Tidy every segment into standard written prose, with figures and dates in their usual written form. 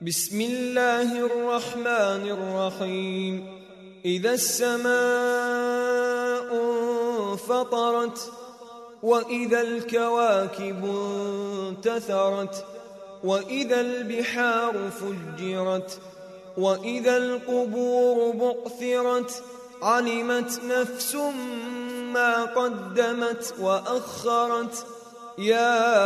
بسم الله الرحمن الرحيم. إذا السماء انفطرت وإذا الكواكب انتثرت وإذا البحار فجرت وإذا القبور بعثرت علمت نفس ما قدمت وأخرت. يا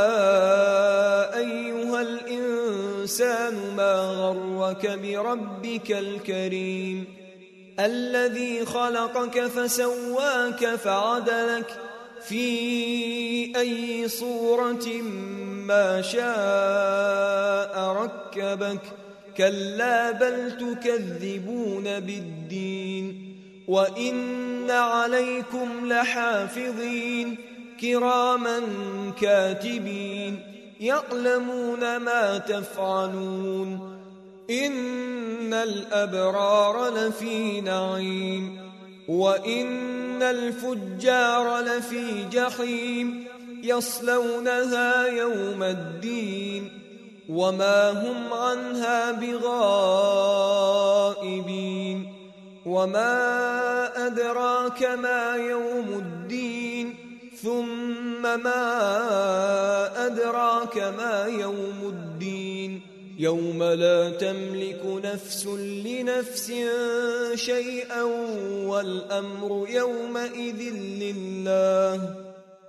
أيها الإنسان ما غرك بربك الكريم الذي خلقك فسواك فعدلك في أي صورة ما شاء ركبك. كلا بل تكذبون بالدين وإن عليكم لحافظين كراما كاتبين يعلمون ما تفعلون. إن الأبرار لفي نعيم وإن الفجار لفي جحيم يصلونها يوم الدين وما هم عنها بغائبين. وما أدراك ما يوم الدين ثم ما أدراك ما يوم الدين يوم لا تملك نفس لنفس شيئا والأمر يومئذ لله.